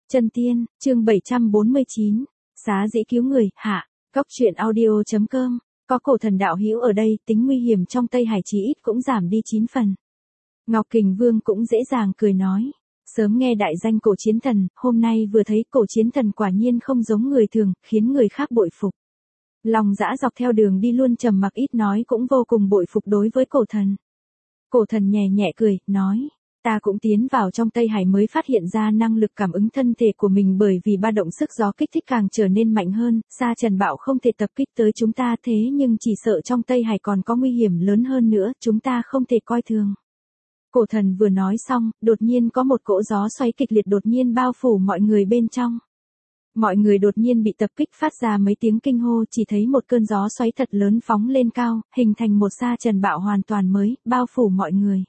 Chân tiên, chương 749, xá dĩ cứu người, hạ, Cóc truyện audio.com, có cổ thần đạo hữu ở đây, tính nguy hiểm trong Tây Hải chí ít cũng giảm đi 9 phần. Ngọc Kình Vương cũng dễ dàng cười nói, sớm nghe đại danh cổ chiến thần, hôm nay vừa thấy cổ chiến thần quả nhiên không giống người thường, khiến người khác bội phục. Lòng dã dọc theo đường đi luôn trầm mặc ít nói cũng vô cùng bội phục đối với cổ thần. Cổ thần nhẹ nhẹ cười, nói, ta cũng tiến vào trong Tây Hải mới phát hiện ra năng lực cảm ứng thân thể của mình bởi vì ba động sức gió kích thích càng trở nên mạnh hơn, Sa Trần Bạo không thể tập kích tới chúng ta thế nhưng chỉ sợ trong Tây Hải còn có nguy hiểm lớn hơn nữa, chúng ta không thể coi thường. Cổ thần vừa nói xong, đột nhiên có một cỗ gió xoáy kịch liệt đột nhiên bao phủ mọi người bên trong. Mọi người đột nhiên bị tập kích phát ra mấy tiếng kinh hô, chỉ thấy một cơn gió xoáy thật lớn phóng lên cao, hình thành một Sa Trần Bạo hoàn toàn mới, bao phủ mọi người.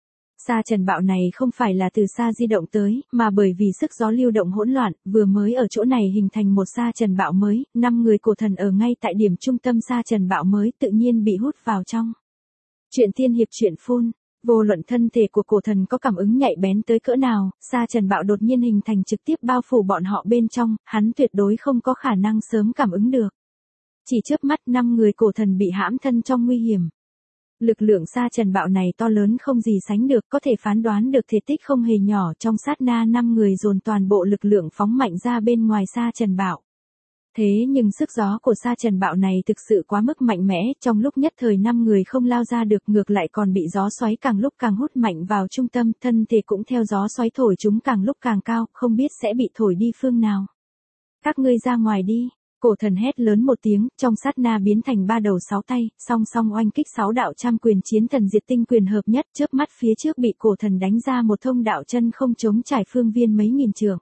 Sa Trần Bạo này không phải là từ xa di động tới, mà bởi vì sức gió lưu động hỗn loạn, vừa mới ở chỗ này hình thành một Sa Trần Bạo mới, 5 người cổ thần ở ngay tại điểm trung tâm Sa Trần Bạo mới tự nhiên bị hút vào trong. Chuyện tiên hiệp chuyện phun, vô luận thân thể của cổ thần có cảm ứng nhạy bén tới cỡ nào, Sa Trần Bạo đột nhiên hình thành trực tiếp bao phủ bọn họ bên trong, hắn tuyệt đối không có khả năng sớm cảm ứng được. Chỉ chớp mắt 5 người cổ thần bị hãm thân trong nguy hiểm. Lực lượng Sa Trần Bạo này to lớn không gì sánh được, có thể phán đoán được thể tích không hề nhỏ, trong sát na 5 người dồn toàn bộ lực lượng phóng mạnh ra bên ngoài Sa Trần Bạo. Thế nhưng sức gió của Sa Trần Bạo này thực sự quá mức mạnh mẽ, trong lúc nhất thời 5 người không lao ra được, ngược lại còn bị gió xoáy càng lúc càng hút mạnh vào trung tâm, thân thể cũng theo gió xoáy thổi chúng càng lúc càng cao, không biết sẽ bị thổi đi phương nào. Các ngươi ra ngoài đi. Cổ thần hét lớn một tiếng, trong sát na biến thành 3 đầu 6 tay, song song oanh kích 6 đạo trăm quyền chiến thần diệt tinh quyền hợp nhất, chớp mắt phía trước bị cổ thần đánh ra một thông đạo chân không chống trải phương viên mấy nghìn trượng.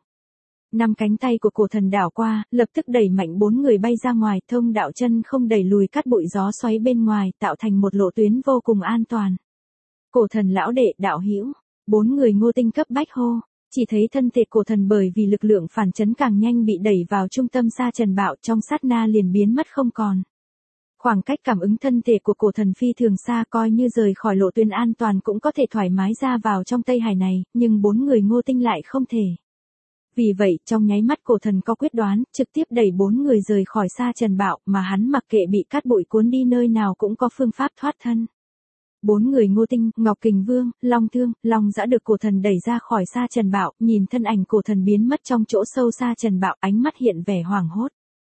5 cánh tay của cổ thần đảo qua, lập tức đẩy mạnh 4 người bay ra ngoài, thông đạo chân không đẩy lùi cắt bụi gió xoáy bên ngoài, tạo thành một lộ tuyến vô cùng an toàn. Cổ thần lão đệ, đạo hữu, 4 người Ngô Tinh cấp bách hô. Chỉ thấy thân thể cổ thần bởi vì lực lượng phản chấn càng nhanh bị đẩy vào trung tâm Sa Trần Bạo, trong sát na liền biến mất không còn. Khoảng cách cảm ứng thân thể của cổ thần phi thường xa, coi như rời khỏi lộ tuyến an toàn cũng có thể thoải mái ra vào trong Tây Hải này, nhưng 4 người Ngô Tinh lại không thể. Vì vậy, trong nháy mắt cổ thần có quyết đoán, trực tiếp đẩy 4 người rời khỏi Sa Trần Bạo, mà hắn mặc kệ bị cát bụi cuốn đi nơi nào cũng có phương pháp thoát thân. 4 người Ngô Tinh, Ngọc Kình Vương, Long Thương, Long Dã được cổ thần đẩy ra khỏi Sa Trần Bạo, nhìn thân ảnh cổ thần biến mất trong chỗ sâu Sa Trần Bạo, ánh mắt hiện vẻ hoảng hốt.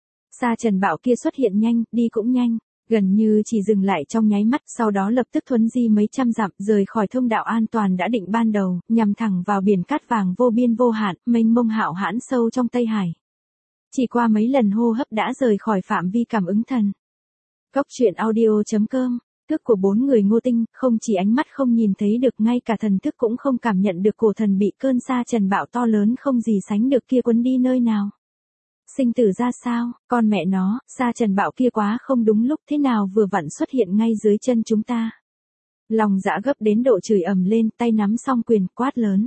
Sa Trần Bạo kia xuất hiện nhanh, đi cũng nhanh, gần như chỉ dừng lại trong nháy mắt, sau đó lập tức thuấn di mấy trăm dặm, rời khỏi thông đạo an toàn đã định ban đầu, nhằm thẳng vào biển cát vàng vô biên vô hạn, mênh mông hạo hãn sâu trong Tây Hải. Chỉ qua mấy lần hô hấp đã rời khỏi phạm vi cảm ứng thần. Cóc truyện audio.com. Thức của 4 người Ngô Tinh, không chỉ ánh mắt không nhìn thấy được, ngay cả thần thức cũng không cảm nhận được cổ thần bị cơn Sa Trần Bạo to lớn không gì sánh được kia cuốn đi nơi nào. Sinh tử ra sao, con mẹ nó, Sa Trần Bạo kia quá không đúng lúc, thế nào vừa vặn xuất hiện ngay dưới chân chúng ta. Lòng dã gấp đến độ chửi ầm lên, tay nắm song quyền, quát lớn.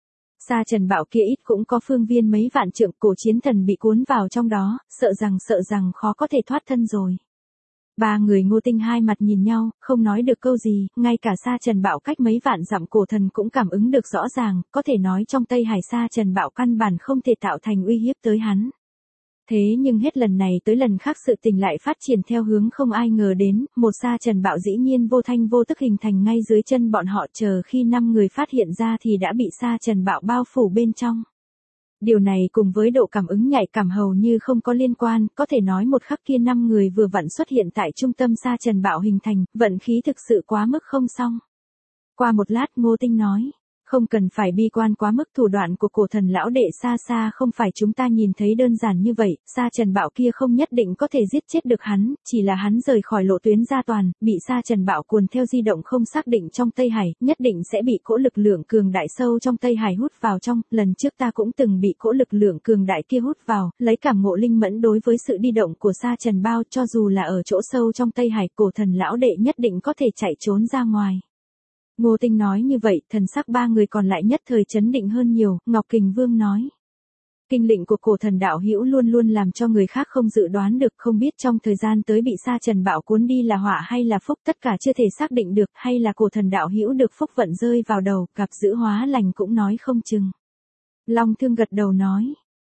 Sa Trần Bạo kia ít cũng có phương viên mấy vạn trượng, cổ chiến thần bị cuốn vào trong đó, sợ rằng khó có thể thoát thân rồi. 3 người Ngô Tinh hai mặt nhìn nhau, không nói được câu gì, ngay cả Sa Trần Bạo cách mấy vạn dặm cổ thần cũng cảm ứng được rõ ràng, có thể nói trong Tây Hải Sa Trần Bạo căn bản không thể tạo thành uy hiếp tới hắn. Thế nhưng hết lần này tới lần khác sự tình lại phát triển theo hướng không ai ngờ đến, một Sa Trần Bạo dĩ nhiên vô thanh vô tức hình thành ngay dưới chân bọn họ, chờ khi 5 người phát hiện ra thì đã bị Sa Trần Bạo bao phủ bên trong. Điều này cùng với độ cảm ứng nhạy cảm hầu như không có liên quan, có thể nói một khắc kia 5 người vừa vặn xuất hiện tại trung tâm Sa Trần Bạo hình thành, vận khí thực sự quá mức không xong. Qua một lát Ngô Tinh nói, không cần phải bi quan quá mức, thủ đoạn của cổ thần lão đệ xa xa không phải chúng ta nhìn thấy đơn giản như vậy, Sa Trần Bạo kia không nhất định có thể giết chết được hắn, chỉ là hắn rời khỏi lộ tuyến gia toàn, bị Sa Trần Bạo cuốn theo di động không xác định trong Tây Hải, nhất định sẽ bị cỗ lực lượng cường đại sâu trong Tây Hải hút vào trong, lần trước ta cũng từng bị cỗ lực lượng cường đại kia hút vào, lấy cảm ngộ linh mẫn đối với sự đi động của Sa Trần Bạo, cho dù là ở chỗ sâu trong Tây Hải, cổ thần lão đệ nhất định có thể chạy trốn ra ngoài. Ngô Tinh nói như vậy, thần sắc 3 người còn lại nhất thời chấn định hơn nhiều, Ngọc Kình Vương nói. Kinh lịch của cổ thần đạo hữu luôn luôn làm cho người khác không dự đoán được, không biết trong thời gian tới bị Sa Trần Bạo cuốn đi là họa hay là phúc, tất cả chưa thể xác định được, hay là cổ thần đạo hữu được phúc vận rơi vào đầu, gặp dữ hóa lành cũng nói không chừng. Long Thương gật đầu nói,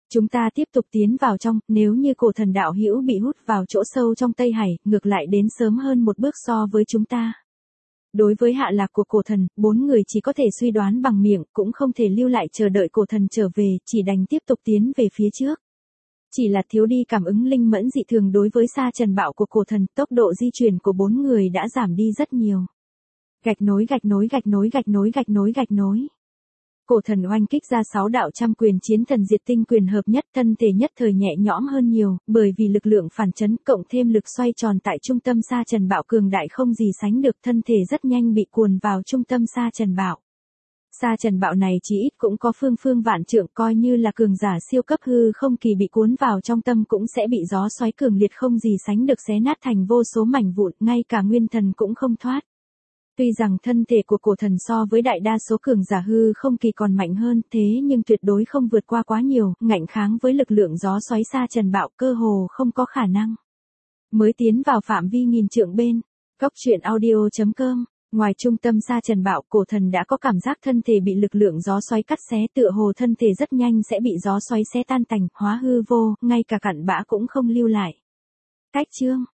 Chúng ta tiếp tục tiến vào trong, nếu như cổ thần đạo hữu bị hút vào chỗ sâu trong Tây Hải, ngược lại đến sớm hơn một bước so với chúng ta. Đối với hạ lạc của cổ thần, 4 người chỉ có thể suy đoán bằng miệng, cũng không thể lưu lại chờ đợi cổ thần trở về, chỉ đành tiếp tục tiến về phía trước. Chỉ là thiếu đi cảm ứng linh mẫn dị thường đối với sa trần bạo của cổ thần, tốc độ di chuyển của 4 người đã giảm đi rất nhiều. Gạch nối gạch nối gạch nối gạch nối gạch nối gạch nối. Cổ thần oanh kích ra 6 đạo trăm quyền chiến thần diệt tinh quyền hợp nhất, thân thể nhất thời nhẹ nhõm hơn nhiều, bởi vì lực lượng phản chấn cộng thêm lực xoay tròn tại trung tâm sa trần bạo cường đại không gì sánh được, thân thể rất nhanh bị cuồn vào trung tâm sa trần bạo. Sa trần bạo này chỉ ít cũng có phương vạn trượng, coi như là cường giả siêu cấp hư không kỳ bị cuốn vào trong tâm cũng sẽ bị gió xoáy cường liệt không gì sánh được xé nát thành vô số mảnh vụn, ngay cả nguyên thần cũng không thoát. Tuy rằng thân thể của cổ thần so với đại đa số cường giả hư không kỳ còn mạnh hơn, thế nhưng tuyệt đối không vượt qua quá nhiều, ngạnh kháng với lực lượng gió xoáy sa trần bạo cơ hồ không có khả năng. Mới tiến vào phạm vi nghìn trượng bên, góc truyện audio.com, ngoài trung tâm sa trần bạo, cổ thần đã có cảm giác thân thể bị lực lượng gió xoáy cắt xé, tựa hồ thân thể rất nhanh sẽ bị gió xoáy xé tan tành, hóa hư vô, ngay cả cặn bã cũng không lưu lại. Cách chương